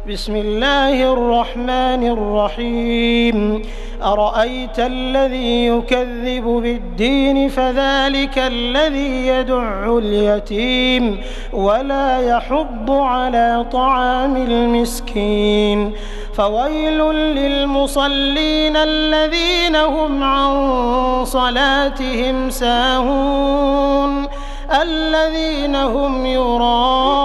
بسم الله الرحمن الرحيم أرأيت الذي يكذب بالدين فذلك الذي يدع اليتيم ولا يحض على طعام المسكين فويل للمصلين الذين هم عن صلاتهم ساهون الذين هم يراءون